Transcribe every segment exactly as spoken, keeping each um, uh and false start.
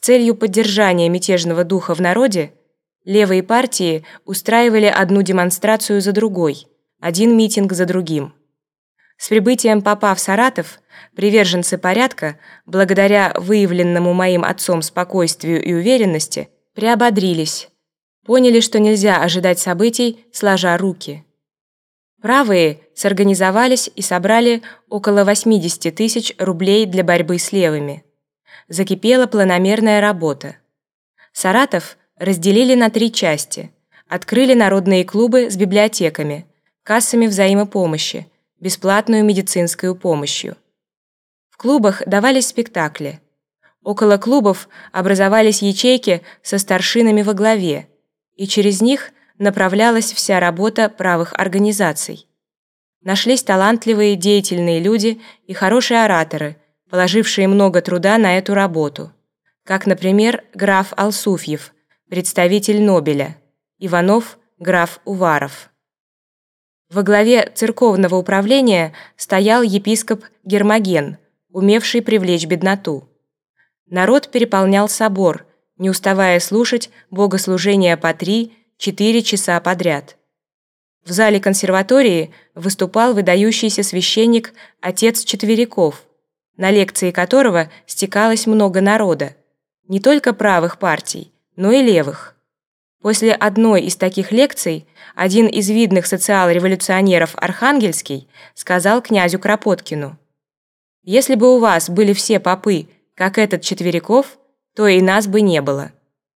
целью поддержания мятежного духа в народе левые партии устраивали одну демонстрацию за другой, один митинг за другим. С прибытием попа в Саратов приверженцы порядка, благодаря выявленному моим отцом спокойствию и уверенности, приободрились, поняли, что нельзя ожидать событий, сложа руки. Правые сорганизовались и собрали около восьмидесяти тысяч рублей для борьбы с левыми. Закипела планомерная работа. Саратов разделили на три части, открыли народные клубы с библиотеками, кассами взаимопомощи, бесплатную медицинскую помощью. В клубах давались спектакли. Около клубов образовались ячейки со старшинами во главе, и через них направлялась вся работа правых организаций. Нашлись талантливые, деятельные люди и хорошие ораторы, положившие много труда на эту работу, как, например, граф Алсуфьев, представитель Нобеля, Иванов, граф Уваров. Во главе церковного управления стоял епископ Гермоген, умевший привлечь бедноту. Народ переполнял собор, не уставая слушать богослужения по три-четыре часа подряд. В зале консерватории выступал выдающийся священник отец Четверяков, на лекции которого стекалось много народа, не только правых партий, но и левых. После одной из таких лекций один из видных социал-революционеров Архангельский сказал князю Кропоткину: «Если бы у вас были все попы, как этот Четверяков, то и нас бы не было».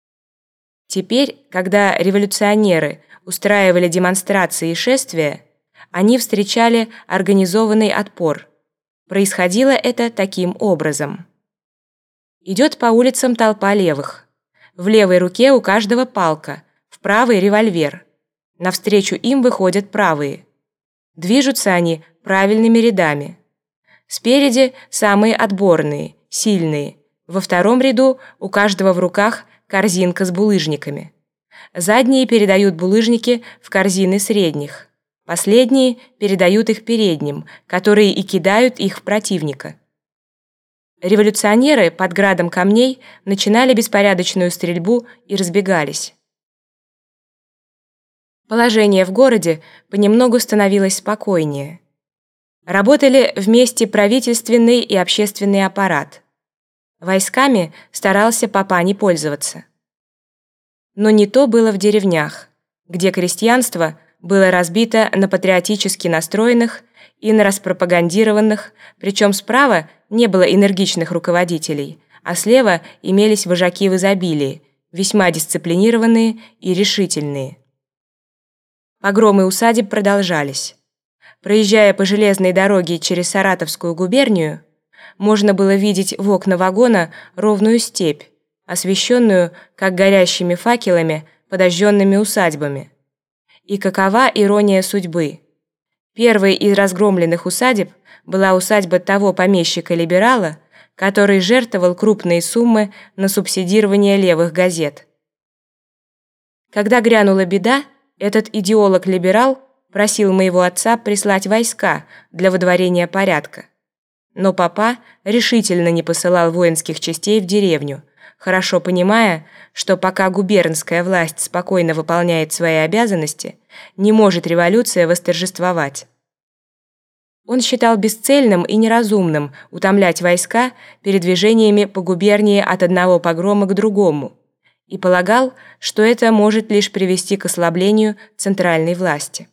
Теперь, когда революционеры устраивали демонстрации и шествия, они встречали организованный отпор. Происходило это таким образом. Идет по улицам толпа левых. В левой руке у каждого палка, в правой револьвер. Навстречу им выходят правые. Движутся они правильными рядами. Спереди самые отборные, сильные. Во втором ряду у каждого в руках корзинка с булыжниками. Задние передают булыжники в корзины средних. Последние передают их передним, которые и кидают их в противника. Революционеры под градом камней начинали беспорядочную стрельбу и разбегались. Положение в городе понемногу становилось спокойнее. Работали вместе правительственный и общественный аппарат. Войсками старался попа не пользоваться. Но не то было в деревнях, где крестьянство было разбито на патриотически настроенных и на распропагандированных, причем справа не было энергичных руководителей, а слева имелись вожаки в изобилии, весьма дисциплинированные и решительные. Погромы усадеб продолжались. Проезжая по железной дороге через Саратовскую губернию, можно было видеть в окна вагона ровную степь, освещенную, как горящими факелами, подожженными усадьбами. И какова ирония судьбы! Первой из разгромленных усадеб была усадьба того помещика-либерала, который жертвовал крупные суммы на субсидирование левых газет. Когда грянула беда, этот идеолог-либерал просил моего отца прислать войска для водворения порядка. Но папа решительно не посылал воинских частей в деревню, хорошо понимая, что пока губернская власть спокойно выполняет свои обязанности, не может революция восторжествовать. Он считал бесцельным и неразумным утомлять войска передвижениями по губернии от одного погрома к другому и полагал, что это может лишь привести к ослаблению центральной власти.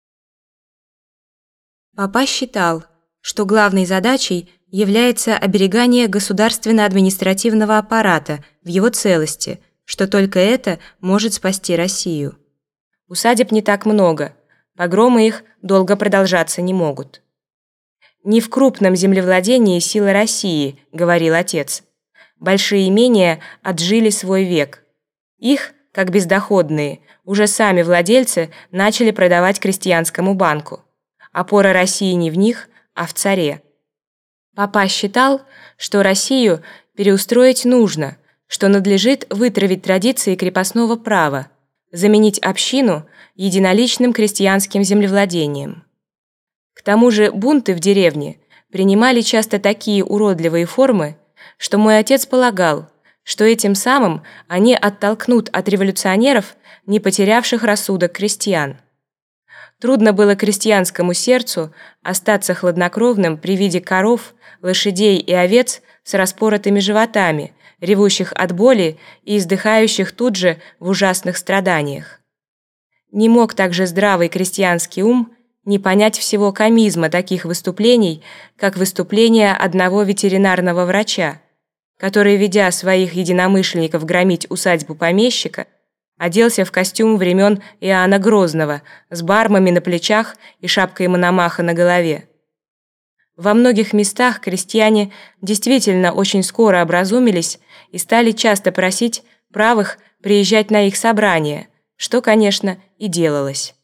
Папа считал, что главной задачей является оберегание государственно-административного аппарата в его целости, что только это может спасти Россию. Усадеб не так много, погромы их долго продолжаться не могут. «Не в крупном землевладении сила России», — говорил отец. «Большие имения отжили свой век. Их, как бездоходные, уже сами владельцы начали продавать крестьянскому банку. Опора России не в них, а в царе». Папа считал, что Россию переустроить нужно, что надлежит вытравить традиции крепостного права, заменить общину единоличным крестьянским землевладением. К тому же бунты в деревне принимали часто такие уродливые формы, что мой отец полагал, что этим самым они оттолкнут от революционеров, не потерявших рассудок крестьян. Трудно было крестьянскому сердцу остаться хладнокровным при виде коров, лошадей и овец с распоротыми животами, ревущих от боли и издыхающих тут же в ужасных страданиях. Не мог также здравый крестьянский ум не понять всего комизма таких выступлений, как выступление одного ветеринарного врача, который, ведя своих единомышленников громить усадьбу помещика, оделся в костюм времен Иоанна Грозного с бармами на плечах и шапкой Мономаха на голове. Во многих местах крестьяне действительно очень скоро образумились и стали часто просить правых приезжать на их собрания, что, конечно, и делалось.